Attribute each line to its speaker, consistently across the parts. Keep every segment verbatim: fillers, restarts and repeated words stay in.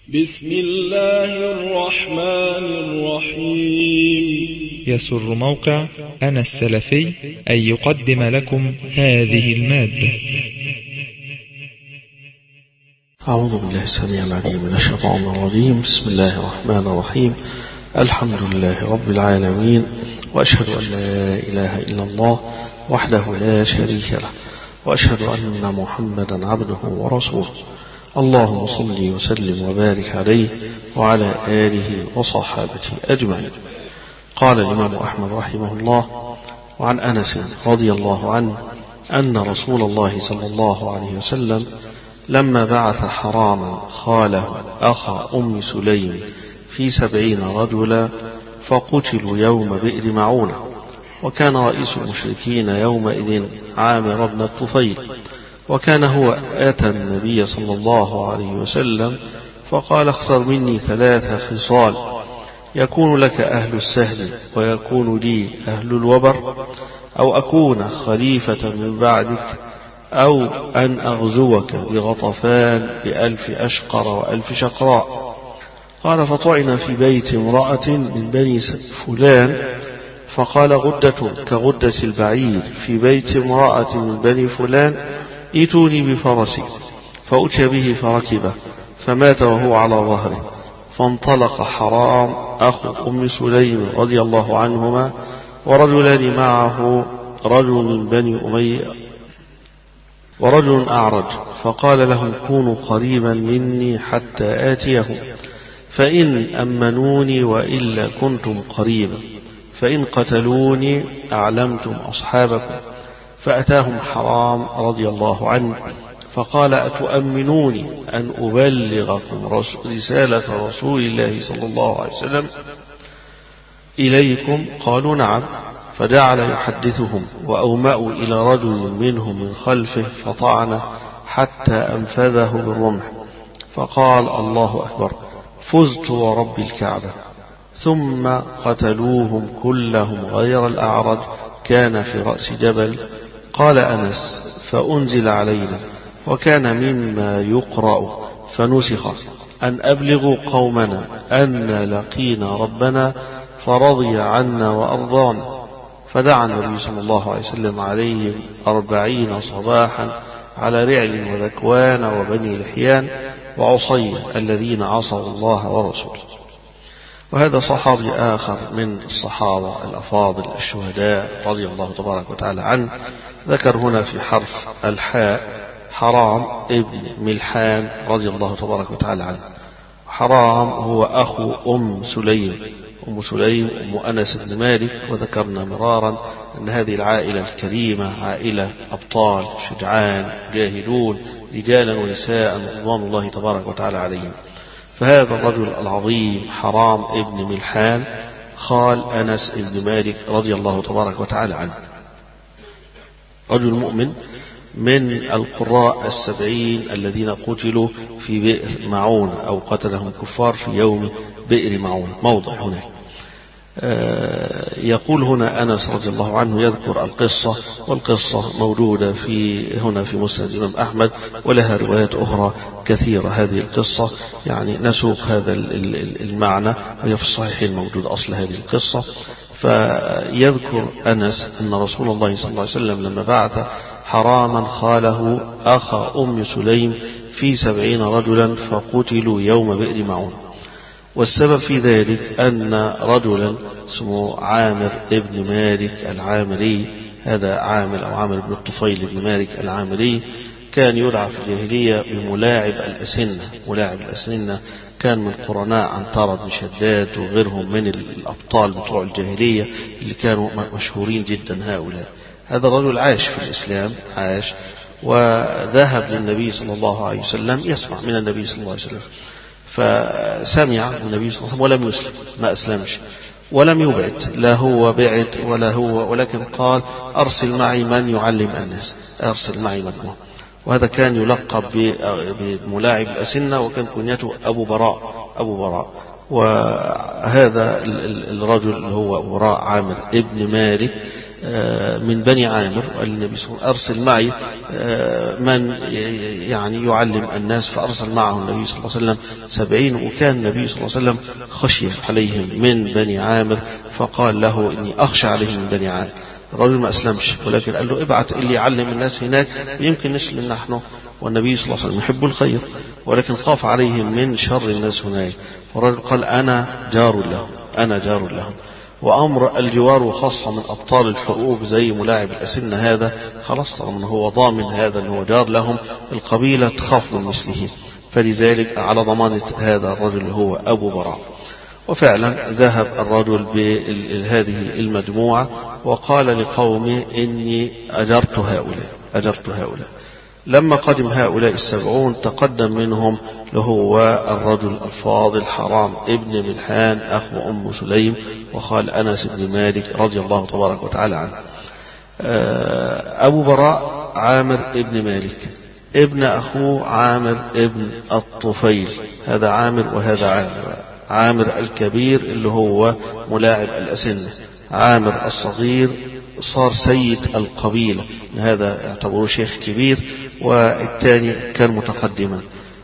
Speaker 1: بسم الله الرحمن الرحيم.
Speaker 2: يسر موقع أنا السلفي أن يقدم لكم هذه المادة.
Speaker 3: أعوذ بالله السميع العليم من الشيطان الرجيم. بسم الله الرحمن الرحيم. الحمد لله رب العالمين، وأشهد أن لا إله إلا الله وحده لا شريك له، وأشهد أن محمدا عبده ورسوله. اللهم صل وسلم وبارك عليه وعلى آله وصحابته أجمعين. قال الإمام أحمد رحمه الله: وعن أنس رضي الله عنه أن رسول الله صلى الله عليه وسلم لما بعث حراما خاله أخا أم سليم في سبعين رجلا فقتلوا يوم بئر معونة، وكان رئيس المشركين يومئذ عامر بن الطفيل، وكان هو أتى النبي صلى الله عليه وسلم فقال: اختر مني ثلاث خصال، يكون لك أهل السهل ويكون لي أهل الوبر، أو أكون خليفة من بعدك، أو أن أغزوك بغطفان بألف أشقر وألف شقراء. قال: فطعن في بيت امرأة من بني فلان، فقال: غدة كغدة البعير في بيت امرأة من بني فلان، ائتوني بفرسي. فأتي به فركبه، فمات وهو على ظهره. فانطلق حرام أخو أم سليم رضي الله عنهما ورجلان معه، رجل من بني أمية ورجل أعرج، فقال لهم: كونوا قريبا مني حتى آتيهم، فإن أمنوني وإلا كنتم قريبا، فإن قتلوني أعلمتم أصحابكم. فأتاهم حرام رضي الله عنه فقال: أتؤمنوني أن أبلغكم رسالة رسول الله صلى الله عليه وسلم إليكم؟ قالوا: نعم. فجعل يحدثهم، وأومأوا إلى رجل منهم من خلفه فطعنه حتى أنفذه بالرمح، فقال: الله أكبر، فزت ورب الكعبة. ثم قتلوهم كلهم غير الأعرج، كان في رأس جبل. قال أنس: فأنزل علينا، وكان مما يقرأ فنسخ: أن أبلغوا قومنا أن لقينا ربنا فرضي عنا وأرضانا. فدعا النبي صلى الله عليه وسلم عليهم أربعين صباحا على رعل وذكوان وبني لحيان وعصي الذين عصوا الله ورسوله. وهذا صحابي آخر من الصحابة الأفاضل الشهداء رضي الله تبارك وتعالى عنه، ذكر هنا في حرف الحاء حرام ابن ملحان رضي الله تبارك وتعالى عنه. حرام هو أخو أم سليم، أم سليم أم أنس بن مالك، وذكرنا مرارا أن هذه العائلة الكريمة عائلة أبطال شجعان جاهدون، رجالا ونساء رضوان الله تبارك وتعالى عليهم. فهذا الرجل العظيم حرام ابن ملحان خال أنس بن مالك رضي الله تبارك وتعالى عنه، رجل مؤمن من القراء السبعين الذين قتلوا في بئر معون، أو قتلهم كفار في يوم بئر معون، موضع هناك. يقول هنا أنس رضي الله عنه يذكر القصة، والقصة موجودة في هنا في مسند الإمام أحمد، ولها روايات أخرى كثيرة. هذه القصة يعني نسوق هذا المعنى، وهي في الصحيحين موجود أصل هذه القصة. فيذكر أنس أن رسول الله صلى الله عليه وسلم لما بعث حراما خاله أخا أم سليم في سبعين رجلا فقتلوا يوم بئر معون. والسبب في ذلك أن رجلا اسمه عامر ابن مالك العامري، هذا عامر أو عامر بن الطفيل بن مالك العامري، كان يدعى في الجاهلية بملاعب الأسنة. ملاعب الأسنة كان من قرناء عنترة بن شداد وغيرهم من الأبطال بتوع الجاهلية اللي كانوا مشهورين جدا هؤلاء. هذا الرجل عاش في الإسلام، عاش وذهب للنبي صلى الله عليه وسلم يسمع من النبي صلى الله عليه وسلم، فسمع النبي صلى الله عليه وسلم ولم يسلم، ما أسلمش ولم يبعد، لا هو بعد ولا هو، ولكن قال: أرسل معي من يعلم الناس، أرسل معي مجموعة. وهذا كان يلقب بملاعب الأسنة، وكان كنيته أبو براء، أبو براء. وهذا الرجل اللي هو براء عامر ابن مالك من بني عامر، وقال النبي صلى الله عليه وسلم أرسل معي من يعني يعلم الناس، فأرسل معه النبي صلى الله عليه وسلم سبعين. وكان النبي صلى الله عليه وسلم خشي عليهم من بني عامر، فقال له إني أخشى عليهم من بني عامر. الرجل ما أسلمش، ولكن قال له ابعت اللي يعلم الناس هناك ويمكن نسلم نحن. والنبي صلى الله عليه وسلم يحب الخير، ولكن خاف عليهم من شر الناس هناك. والرجل قال أنا جار لهم، أنا جار لهم. وأمر الجوار خاصة من أبطال الحروب زي ملاعب الأسنة هذا، خلاص طالما هو ضامن هذا أنه جار لهم، القبيلة تخاف من مثله، فلذلك على ضمانة هذا الرجل هو أبو براء. وفعلا ذهب الرجل بهذه المجموعة وقال لقومه إني أجرت هؤلاء أجرت هؤلاء لما قدم هؤلاء السبعون تقدم منهم لهو الرجل الفاضل حرام ابن ملحان أخو أم سليم وخال أنس بن مالك رضي الله تبارك وتعالى عنه. أبو براء عامر ابن مالك ابن أخوه عامر ابن الطفيل، هذا عامر وهذا عامر. عامر الكبير اللي هو ملاعب الأسنة، عامر الصغير صار سيد القبيلة، هذا يعتبره شيخ كبير، والثاني كان متقدما.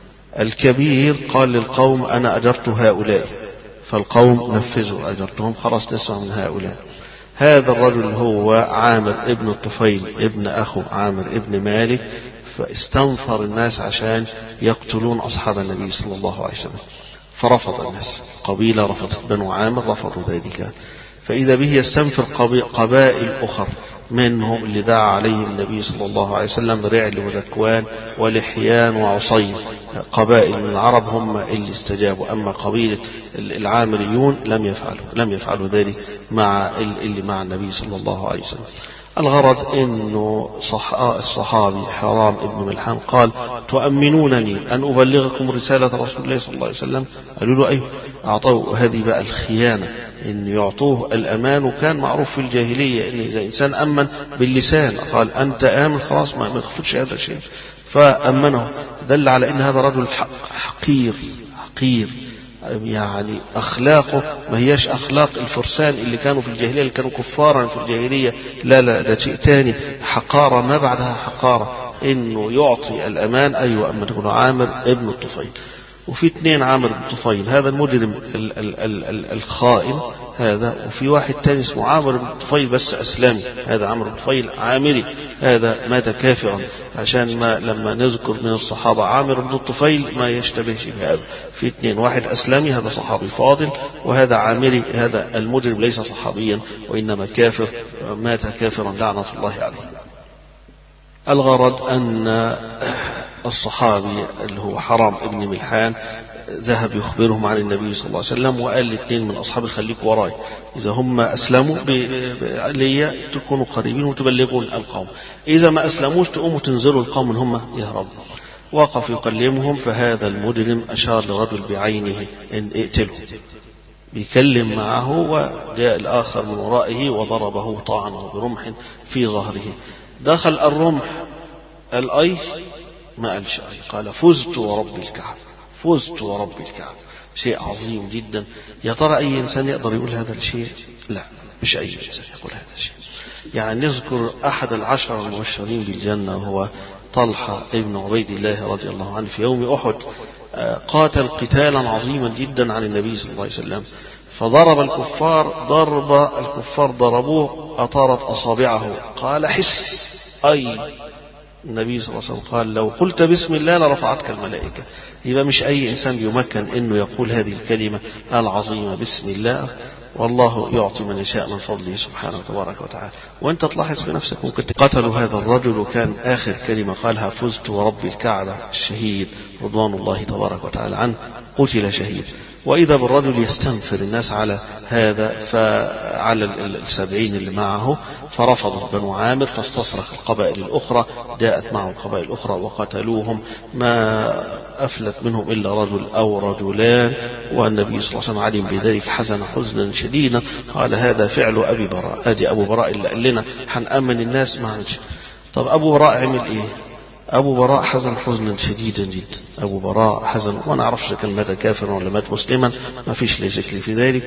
Speaker 3: الكبير قال للقوم أنا أجرت هؤلاء، فالقوم نفذوا أجرتهم، خلاص نسمع من هؤلاء. هذا الرجل هو عامر ابن الطفيل ابن أخو عامر ابن مالك، فاستنفر الناس عشان يقتلون أصحاب النبي صلى الله عليه وسلم، فرفض الناس، قبيلة رفضت، بنو عامر رفضوا ذلك. فإذا به يستنفر قبائل أخر منهم اللي دعا عليهم النبي صلى الله عليه وسلم، رعل وذكوان ولحيان وعصير، قبائل من العرب هم اللي استجابوا. أما قبيلة العامريون لم يفعلوا لم يفعلوا ذلك مع اللي مع النبي صلى الله عليه وسلم. الغرض أنه الصحابي حرام ابن ملحان قال تؤمنونني أن أبلغكم رسالة رسول الله صلى الله عليه وسلم؟ قالوا له أيوه. أعطوه هذه بقى الخيانة، أن يعطوه الأمان. وكان معروف في الجاهلية أن إذا إنسان أمن باللسان قال أنت آمن خلاص ما يخفضش هذا الشيء، فأمنه. دل على أن هذا رجل حقير حقير يعني أخلاقه ما هياش أخلاق الفرسان اللي كانوا في الجاهلية، اللي كانوا كفارا في الجاهلية، لا لا ده شيء تاني، حقارة ما بعدها حقارة. إنه يعطي الأمان. أيوة أما تكون عامر ابن الطفيل، وفي اثنين عامر بن الطفيل، هذا المجرم ال ال ال ال الخائن هذا، وفي واحد تاني اسمه عامر بن الطفيل بس أسلامي، هذا عامر بن الطفيل عامري، هذا مات كافرا. عشان ما لما نذكر من الصحابة عامر بن الطفيل ما يشتبهش بهذا، في اثنين، واحد أسلامي هذا صحابي فاضل، وهذا عامري هذا المجرم ليس صحابيا وإنما كافر، مات كافرا لعنة الله عليه. الغرض أن الصحابي اللي هو حرام ابن ملحان ذهب يخبرهم عن النبي صلى الله عليه وسلم، وقال لاثنين من أصحابه خليكوا وراي، إذا هم أسلموا لي تكونوا قريبين وتبلغون القوم، إذا ما أسلموش تقوموا تنزلوا القوم من هم يهربوا. وقف يكلمهم، فهذا المجرم أشار لرجل بعينه إن اقتله، بيكلم معه، وجاء الآخر من ورائه وضربه طعنه برمح في ظهره. دخل الرمح الأي ما قالش أي، قال فزت ورب الكعبة، فزت ورب الكعبة. شيء عظيم جدا. يا ترى أي إنسان يقدر يقول هذا الشيء؟ لا، مش أي إنسان يقول هذا الشيء. يعني نذكر أحد العشر المبشرين بالجنة وهو طلحة ابن عبيد الله رضي الله عنه، في يوم أحد قاتل قتالا عظيما جدا عن النبي صلى الله عليه وسلم، فضرب الكفار ضرب الكفار ضربوه أطارت أصابعه، قال حس أي. النبي صلى الله عليه وسلم قال لو قلت بسم الله لرفعتك الملائكة. يبقى مش أي إنسان يمكن أنه يقول هذه الكلمة العظيمة بسم الله، والله يعطي من يشاء من فضله سبحانه وتبارك وتعالى. وانت تلاحظ في نفسك ممكن قتلوا هذا الرجل، وكان آخر كلمة قالها فزت ورب الكعبة. الشهيد رضوان الله تبارك وتعالى عنه قتل شهيد. وإذا بالرجل يستنفر الناس على هذا، فعلى السبعين اللي معه، فرفضت بنو عامر، فاستصرخ القبائل الأخرى، جاءت معه القبائل الأخرى وقتلوهم، ما أفلت منهم إلا رجل أو رجلان. والنبي صلى الله عليه وسلم علم بذلك، حزن حزنا شديدا، قال هذا فعل أبي براء. أدي أبو براء اللي قال لنا حنأمن الناس، ما عنش. طب أبو براء عمل إيه؟ أبو براء حزن حزنا شديدا جدا. أبو براء حزن، وأنا أعرفش إذا كان مات كافرا ولا مات مسلما، ما فيش لي ذكر في ذلك.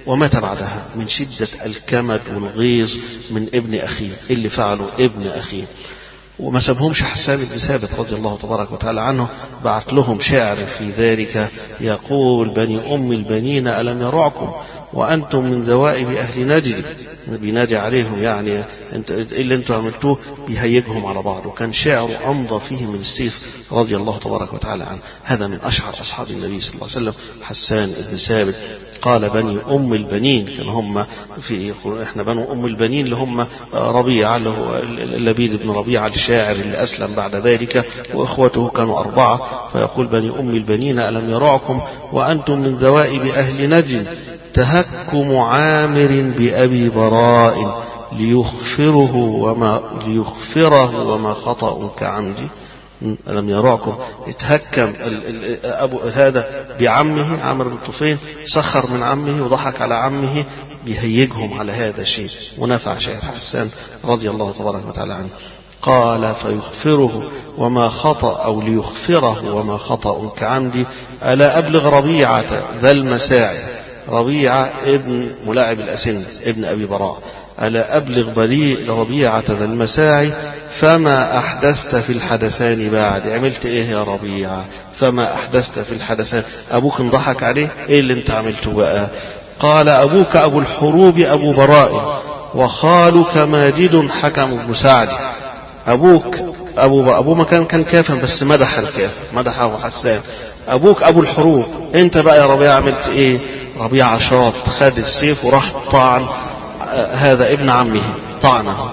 Speaker 3: ومات بعدها من شدة الكمد والغيظ من ابن أخيه اللي فعله ابن أخيه. وما سابهمش حسان بن ثابت رضي الله تبارك وتعالى عنه، بعت لهم شعر في ذلك يقول: بني أم البنين ألم يرعكم وأنتم من ذوائب أهل نجد. بينادي عليهم يعني انت اللي انتم عملتوه، بيهيجهم على بعض. وكان شعر أمضى فيه من السيف رضي الله تبارك وتعالى عنه. هذا من أشهر أصحاب النبي صلى الله عليه وسلم حسان بن ثابت. قال بني أم البنين، كان هم في احنا بنو أم البنين اللي هم ربيعة اللي هو لبيد بن ربيعة الشاعر اللي أسلم بعد ذلك، وإخوته كانوا أربعة. فيقول بني أم البنين ألم يرعكم وأنتم من ذوائب أهل نجد، تهكم عامر بأبي براء ليغفره وما ليغفره وما خطأ كعمدي. ألم يرعكم، اتهكم أبو هذا بعمه عامر بن طفيل، سخر من عمه وضحك على عمه، بيهيجهم على هذا الشيء. ونفع شيخ حسان رضي الله تبارك وتعالى عنه. قال فيغفره وما خطأ أو ليغفره وما خطأ كعمدي، ألا أبلغ ربيعة ذا المساعي. ربيعة ابن ملاعب الأسن ابن أبي براء. ألا أبلغ بريء ربيعة ذا المساعي فما أحدثت في الحدثان بعد. عملت إيه يا ربيعة؟ فما أحدثت في الحدثان. أبوك انضحك عليه، إيه اللي انت عملته بقى؟ قال أبوك أبو الحروب أبو براء وخالك ماجد حكم بن سعد. أبوك أبو أبو ما كان كان كافر بس مدح الكافر، مدحه حسان. أبوك أبو الحروب، أنت بقى يا ربيعة عملت إيه؟ ربيعة شاط، خد السيف وراح طعن هذا ابن عمه، طعنه.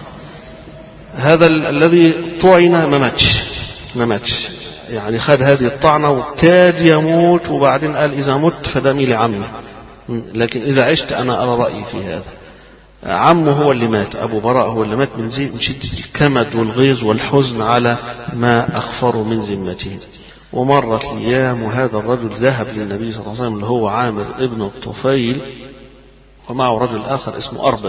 Speaker 3: هذا الذي طعن ما ماتش ما ماتش يعني خد هذه الطعنة وكاد يموت، وبعدين قال إذا مت فدمي لعمي، لكن إذا عشت أنا أرى رأيي في هذا. عمه هو اللي مات، أبو براء هو اللي مات من زي من شدة الكمد والغيظ والحزن على ما أخفروا من ذمته. ومرت الأيام وهذا الرجل ذهب للنبي صلى الله عليه وسلم اللي هو عامر ابن الطفيل، ومعه رجل آخر اسمه أربد.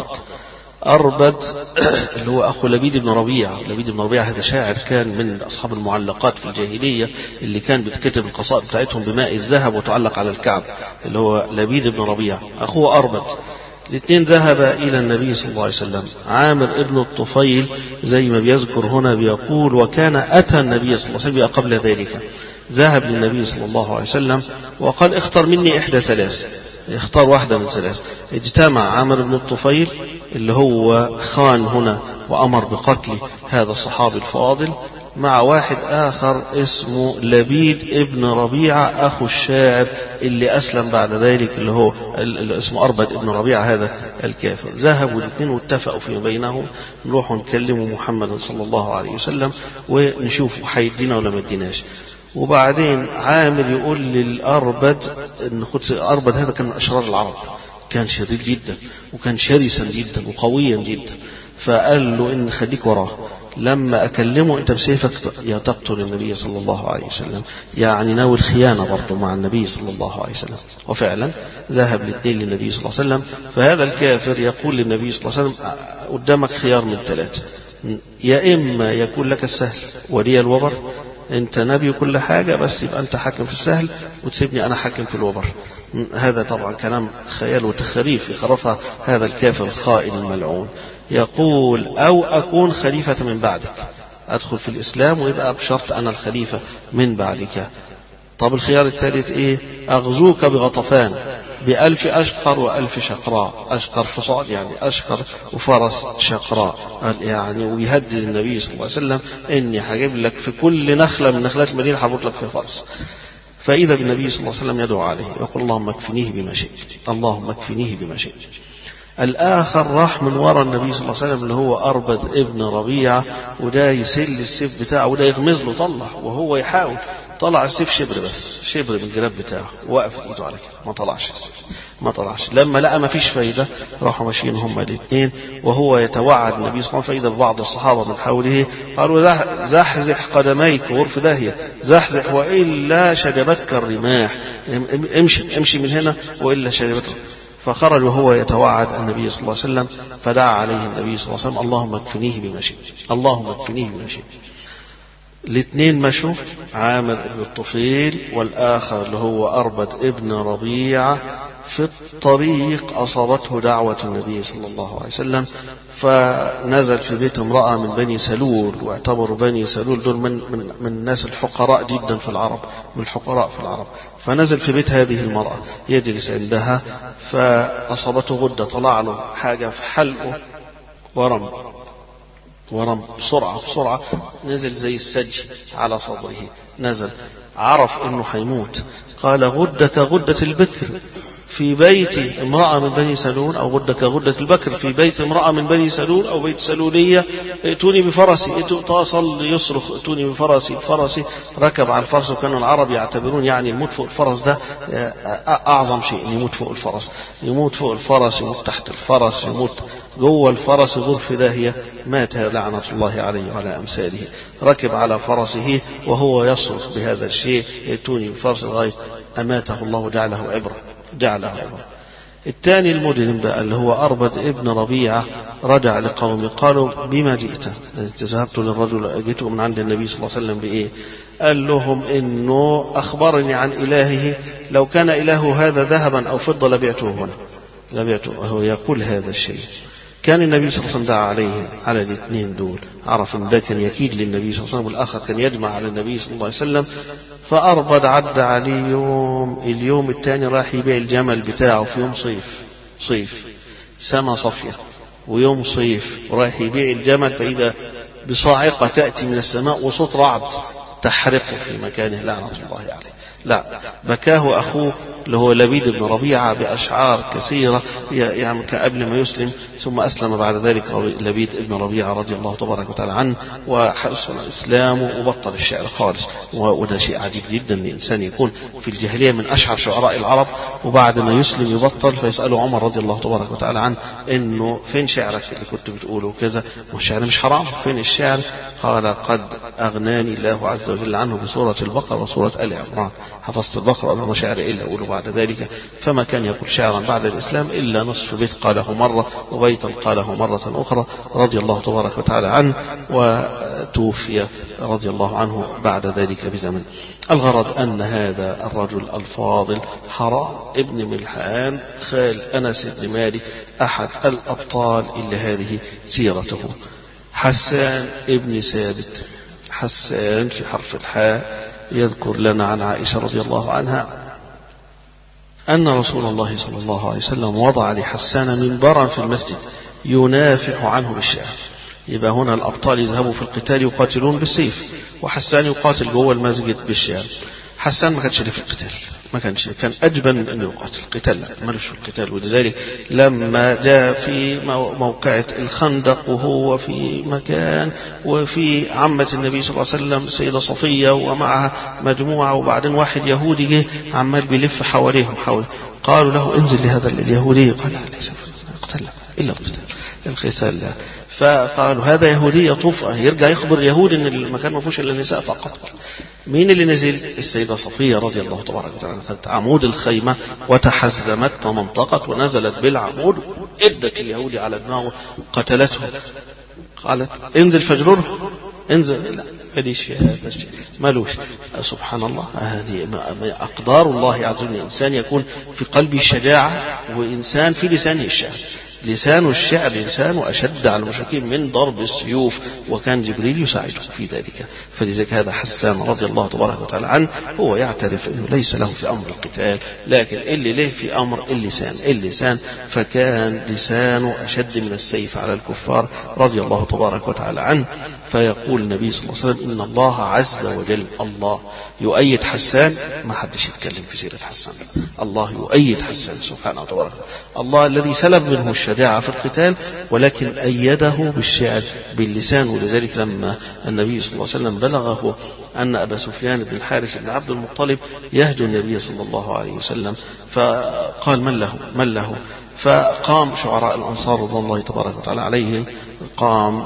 Speaker 3: أربد اللي هو أخو لبيد بن ربيعة. لبيد بن ربيعة هذا شاعر كان من أصحاب المعلقات في الجاهلية، اللي كان بتكتب القصائد بتاعتهم بماء الذهب وتعلق على الكعب، اللي هو لبيد بن ربيعة أخوه أربد. الاثنين ذهب إلى النبي صلى الله عليه وسلم. عامر ابن الطفيل زي ما بيذكر هنا بيقول: وكان أتى النبي صلى الله عليه وسلم قبل ذلك. ذهب للنبي صلى الله عليه وسلم وقال: اختر مني إحدى ثلاث، اختار واحدة من ثلاث. اجتمع عامر بن الطفيل اللي هو خان هنا وأمر بقتل هذا الصحابي الفاضل، مع واحد آخر اسمه لبيد ابن ربيعة أخو الشاعر اللي أسلم بعد ذلك، اللي هو اللي اسمه أربد ابن ربيعة هذا الكافر. ذهبوا الاثنين واتفقوا فيما بينهم نروحوا نكلموا محمد صلى الله عليه وسلم ونشوف هيدينا ولا ما يديناش. وبعدين عامر يقول للأربد إن خد أربد هذا كان من أشرار العرب، كان شديد جدا وكان شرسا جدا وقويا جدا. فقال له إن خليك وراه، لما أكلمه أنت بسيفك يا تقتل النبي صلى الله عليه وسلم، يعني ناوي الخيانة برضه مع النبي صلى الله عليه وسلم. وفعلا ذهب الاثنين للنبي صلى الله عليه وسلم. فهذا الكافر يقول للنبي صلى الله عليه وسلم: قدامك خيار من ثلاثة، يا إما يكون لك السهل ولي الوبر، أنت نبي كل حاجة بس يبقى أنت حاكم في السهل وتسيبني أنا حاكم في الوبر. هذا طبعا كلام خيال وتخريف يخرفها هذا الكافر الخائن الملعون. يقول: أو أكون خليفة من بعدك، أدخل في الإسلام ويبقى بشرط أنا الخليفة من بعدك. طب الخيار الثالث إيه؟ أغزوك بغطفان بألف أشقر وألف شقراء. أشقر حصان يعني أشقر وفرس شقراء يعني، ويهدد النبي صلى الله عليه وسلم إني هجيب لك في كل نخلة من نخلات المدينة هبط لك في فرس. فإذا بالنبي صلى الله عليه وسلم يدعو عليه يقول: اللهم اكفنيه بما شئت، اللهم اكفنيه بما شئت. الآخر راح من وراء النبي صلى الله عليه وسلم اللي هو أربد ابن ربيعة، وده يسل السيف بتاعه وده يغمز له، طلع وهو يحاول، طلع السيف شبر بس، شبر من الجلاب بتاعه، وقفت ايده على كده، ما طلعش السيف، ما طلعش. لما لقى ما فيش فايدة راحوا ماشيين هما الاثنين، وهو يتوعد النبي صلى الله عليه وسلم. فإذا ببعض الصحابة من حوله قالوا: زحزح قدميك غرف داهية، زحزح وإلا شجبتك الرماح، امشي امشي من هنا وإلا شجبتك. فخرج وهو يتوعد النبي صلى الله عليه وسلم، فدعا عليه النبي صلى الله عليه وسلم: اللهم اكفنيه بما شئت، اللهم اكفنيه بما شئت. الاثنين مشوا، عامر بن الطفيل والآخر اللي هو أربد ابن ربيعة، في الطريق أصابته دعوة النبي صلى الله عليه وسلم، فنزل في بيت امرأة من بني سلول، واعتبروا بني سلول دول من, من, من الناس الحقراء جدا في العرب، من الحقراء في العرب. فنزل في بيت هذه المرأة يجلس عندها، فأصابته غدة، طلع له حاجة في حلقه، ورم ورم بسرعة بسرعة، نزل زي السج على صدره، نزل، عرف انه حيموت. قال غدة كغدة البكر في بيت امرأة من بني سلول، أو غدة كغدة البكر في بيت امرأة من بني سلول أو بيت سلولية، ائتوني بفرسي، ائتوا يصرخ ائتوني بفرسي، فرسي. ركب على الفرس، وكانوا العرب يعتبرون يعني الموت فوق الفرس ده أعظم شيء، يموت فوق الفرس، يموت فوق الفرس، يموت تحت الفرس، يموت جوه الفرس، يغور في داهية، مات لعنة الله عليه وعلى أمثاله. ركب على فرسه وهو يصرخ بهذا الشيء، ائتوني بفرس، لغاية أماته الله، جعله عبرة، جعله عبرة. الثاني المدلم بقى اللي هو أربد ابن ربيعة، رجع لقومه، قالوا بما جئت؟ ذهبت للرجل، جئت من عند النبي صلى الله عليه وسلم بإيه؟ قال لهم إنه أخبرني عن إلهه، لو كان إله هذا ذهبا أو فضة لبعته هنا، لبعته. هو يقول هذا الشيء. كان النبي صلى الله عليه وسلم دعا عليهم، على الاثنين دول، عرف ان ده كان يكيد للنبي صلى الله عليه وسلم، والآخر كان يجمع على النبي صلى الله عليه وسلم. فأربد عد عليه يوم، اليوم الثاني راح يبيع الجمل بتاعه في يوم صيف، صيف سما صفية ويوم صيف، راح يبيع الجمل، فإذا بصاعقة تأتي من السماء وصوت رعد تحرقه في مكانه، لعنة الله عليه. لا، بكاه أخوه اللي هو لبيد بن ربيعة بأشعار كثيرة، يعني قبل ما يسلم، ثم أسلم بعد ذلك لبيد بن ربيعة رضي الله تبارك وتعالى عنه، وحسن إسلامه وبطل الشعر خالص. وده شيء عجيب جدا، الإنسان يكون في الجاهلية من أشهر شعراء العرب، وبعد ما يسلم يبطل، فيسأله عمر رضي الله تبارك وتعالى عنه إنه فين شعرك اللي كنت بتقوله كذا، والشعر مش حرام، فين الشعر؟ قال قد أغناني الله عز وجل عنه بسورة البقرة وسورة آل عمران، حفظت البقرة وما شعر إلا أقوله بعد ذلك، فما كان يقول شعرا بعد الإسلام إلا نصف بيت قاله مرة، وبيتا قاله مرة أخرى، رضي الله تبارك وتعالى عنه، وتوفي رضي الله عنه بعد ذلك بزمن. الغرض أن هذا الرجل الفاضل حرام ابن ملحان خال أنس بن مالك، أحد الأبطال اللي هذه سيرته. حسان ابن ثابت، حسان في حرف الحاء، يذكر لنا عن عائشة رضي الله عنها أن رسول الله صلى الله عليه وسلم وضع لحسان منبرا في المسجد ينافح عنه بالشعر. يبقى هنا الأبطال يذهبوا في القتال يقاتلون بالسيف، وحسان يقاتل جوه المسجد بالشعر. حسان ما كانش ليه في القتال، ما كانش، كان أجبن من أنه يقاتل، القتال لا، مالوش في القتال. ولذلك لما جاء في موقعة الخندق وهو في مكان، وفي عمة النبي صلى الله عليه وسلم السيدة صفية ومعها مجموعة، وبعدين واحد يهودي جه عمال بيلف حواليهم حول، قالوا له انزل لهذا اليهودي، قال لا، ليس قتل إلا القتال، القتال لا. فقالوا هذا يهودي يطوف، يرجع يخبر اليهود ان المكان ما فيهوش الا النساء فقط. مين اللي نزل؟ السيدة صفية رضي الله تبارك وتعالى، خدت عمود الخيمة وتحزمت ومنطقت ونزلت بالعمود، ادت اليهودي على دماغه قتلته. قالت انزل فاجرره، انزل، لا فديش هذا الشيء مالوش. سبحان الله، هذه أقدار الله عز وجل. إنسان يكون في قلبه شجاعة، وإنسان في لسانه الشعر، لسان الشعر لسان أشد على المشركين من ضرب السيوف، وكان جبريل يساعده في ذلك. فلذلك هذا حسان رضي الله تبارك وتعالى عنه هو يعترف أنه ليس له في أمر القتال، لكن اللي له في أمر اللسان، اللسان فكان لسانه أشد من السيف على الكفار رضي الله تبارك وتعالى عنه. فيقول النبي صلى الله عليه وسلم إن الله عز وجل، الله يؤيد حسان، ما حدش يتكلم في سيرة حسان، الله يؤيد حسان سبحانه وتعالى، الله الذي سلب منه الشجاعة في القتال، ولكن أيده بالشعر باللسان. ولذلك لما النبي صلى الله عليه وسلم بلغه أن أبا سفيان بن الحارث بن عبد المطلب يهجو النبي صلى الله عليه وسلم، فقال من له من له فقام شعراء الأنصار رضي الله تبارك وتعالى عليهم، قام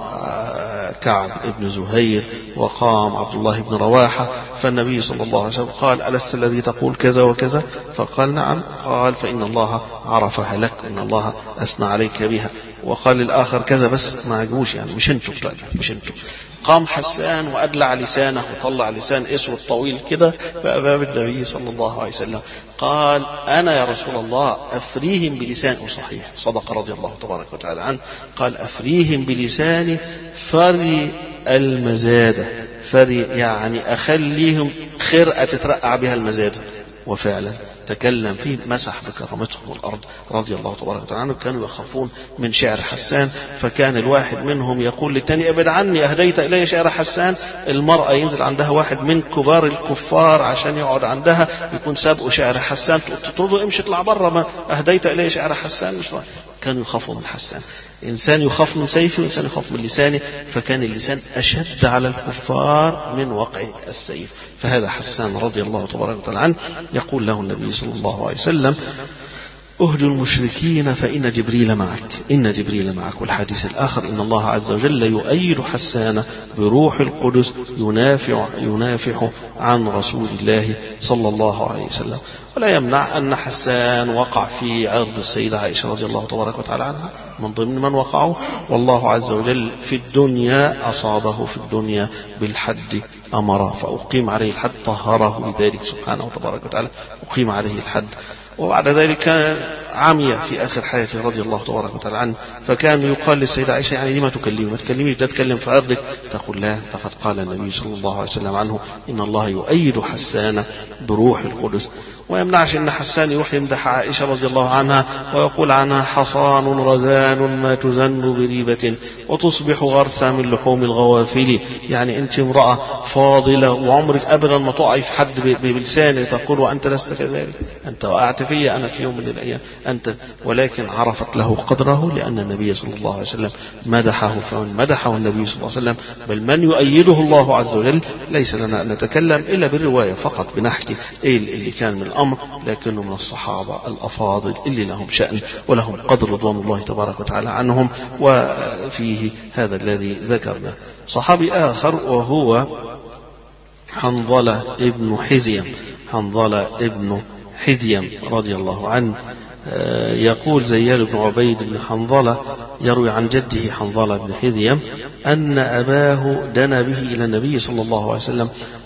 Speaker 3: كعب بن زهير، وقام عبد الله بن رواحة. فالنبي صلى الله عليه وسلم قال ألست الذي تقول كذا وكذا؟ فقال نعم. قال فإن الله عرفها لك، إن الله أثنى عليك بها. وقال الآخر كذا بس ما عجبوش، يعني مش انتوا مش انتوا. قام حسان وأدلع لسانه وطلع لسان اسود طويل كده بأمام النبي صلى الله عليه وسلم. قال أنا يا رسول الله أفريهم بلسانه. صحيح، صدق رضي الله تبارك وتعالى عنه. قال أفريهم بلساني فري المزادة. فري يعني أخليهم خرقة تترقع بها المزادة. وفعلا تكلم فيه، مسح بكرامتهم الأرض رضي الله تبارك وتعالى عنه. كانوا يخافون من شعر حسان، فكان الواحد منهم يقول للتاني ابعد عني، أهديت إلي شعر حسان. المرأة ينزل عندها واحد من كبار الكفار عشان يقعد عندها، يكون سابقوا شعر حسان، تطرده امشي اطلع بره، ما أهديت إلي شعر حسان. مش رأي. كانوا يخافوا من حسان. إنسان يخاف من سيفه وإنسان يخاف من لسانه، فكان اللسان أشد على الكفار من وقع السيف. فهذا حسان رضي الله تبارك وتعالى عنه. يقول له النبي صلى الله عليه وسلم اهجوا المشركين فإن جبريل معك، إن جبريل معك. والحديث الآخر إن الله عز وجل يؤيد حسان بروح القدس ينافع ينافح عن رسول الله صلى الله عليه وسلم. ولا يمنع أن حسان وقع في عرض السيدة عائشة رضي الله تبارك وتعالى عنها، من ضمن من وقعوا. والله عز وجل في الدنيا أصابه في الدنيا بالحد أمره، فأقيم عليه الحد، طهره بذلك سبحانه وتبارك وتعالى، أقيم عليه الحد. وبعد ذلك كان عمي في آخر حياته رضي الله تبارك وتعالى عنه، فكان يقال للسيدة عائشة يعني لما تكلمي، ما تكلميش، ده تكلم في عرضك. تقول لا، لقد قال النبي صلى الله عليه وسلم عنه إن الله يؤيد حسان بروح القدس. ويمنعش ان حسان يروح يمدح عائشة رضي الله عنها ويقول عنها حصان رزان ما تزن بريبة وتصبح غرسا من لحوم الغوافل. يعني انت امرأة فاضلة وعمرك ابدا ما تقعي في حد بلسانك تقول وانت لست كذلك، انت وقعت في انا في يوم من الايام انت. ولكن عرفت له قدره لان النبي صلى الله عليه وسلم مدحه، فمن مدحه النبي صلى الله عليه وسلم بل من يؤيده الله عز وجل ليس لنا ان نتكلم الا بالرواية فقط، بنحكي ايه اللي كان من الأمر، لكنه من الصحابة الأفاضل اللي لهم شأن ولهم قدر رضوان الله تبارك وتعالى عنهم. وفيه هذا الذي ذكرنا. صحابي آخر وهو حنظلة ابن حزيم، حنظلة ابن حزيم رضي الله عنه. يقول زياد بن عبيد بن حنظلة يروي عن جده حنظلة بن حزيم أن أباه دنا به إلى النبي صلى الله عليه وسلم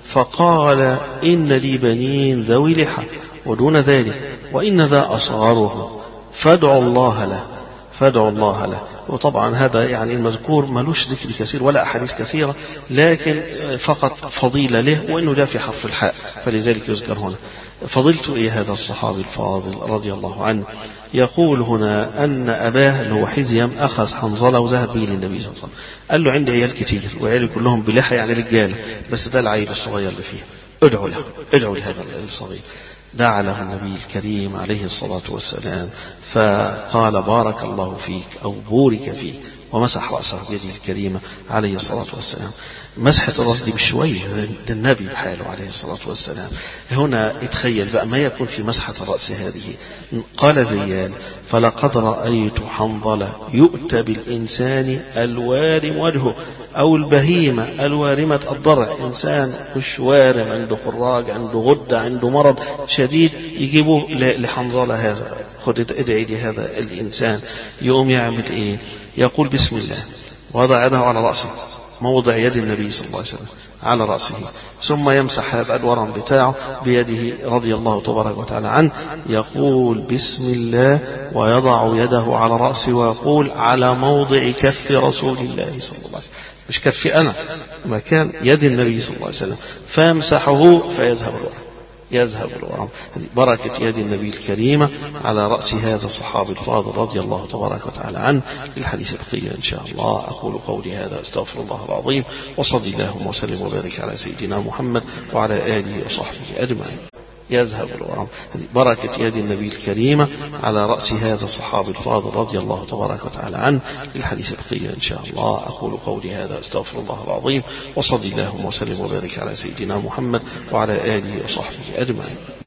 Speaker 3: فقال إن لي بنين ذوي لحى ودون ذلك وإن ذا أصغره فادعوا الله له، فادعوا الله له. وطبعا هذا يعني المذكور ملوش ذكر كثير ولا أحاديث كثيرة، لكن فقط فضيلة له وإنه جاء في حرف الحاء فلذلك يذكر هنا. فضلت إيه هذا الصحابي الفاضل رضي الله عنه. يقول هنا أن أباه اللي هو حزيم أخذ حنظلة وذهب به للنبي صلى الله عليه وسلم، قال له عندي عيال كتير وعيالي كلهم بلحى يعني رجالة، بس ده العيل الصغير اللي فيه، ادعوا له، ادعوا لهذا الصغير. دعا له النبي الكريم عليه الصلاة والسلام فقال بارك الله فيك أو بورك فيك، ومسح رأسه بيده الكريمة عليه الصلاة والسلام. مسحة الرأس دي بشوية، ده النبي بحاله عليه الصلاة والسلام. هنا اتخيل بقى ما يكون في مسحة الرأس هذه. قال زيان فلقد رأيت حنظلة يؤتى بالإنسان الوارم وجهه أو البهيمة الوارمة الضرع، إنسان مش وارم عنده خراج عنده غدة عنده مرض شديد يجيبوه لحنظلة هذا، خد ادعي لي هذا الإنسان. يقوم يعمل إيه؟ يقول بسم الله وضع يده على رأسه موضع يد النبي صلى الله عليه وسلم على رأسه، ثم يمسح هذا الورم بتاعه بيده رضي الله تبارك وتعالى عنه. يقول بسم الله ويضع يده على رأسه ويقول على موضع كف رسول الله صلى الله عليه وسلم، مش كفي أنا، مكان يد النبي صلى الله عليه وسلم، فيمسحه فيذهب الورم، يذهب الورم. بركة يد النبي الكريمة على رأس هذا الصحابي الفاضل رضي الله تبارك وتعالى عنه. الحديث بقية إن شاء الله. أقول قولي هذا أستغفر الله العظيم، وصلي اللهم وسلم وبارك على سيدنا محمد وعلى آله وصحبه أجمعين. يذهب الورم. بركة يد النبي الكريمة على رأس هذا الصحابي الفاضل رضي الله تبارك وتعالى عنه. الحديث بقية إن شاء الله. أقول قولي هذا أستغفر الله العظيم، وصلي اللهم وسلم وبارك على سيدنا محمد وعلى آله وصحبه أجمعين.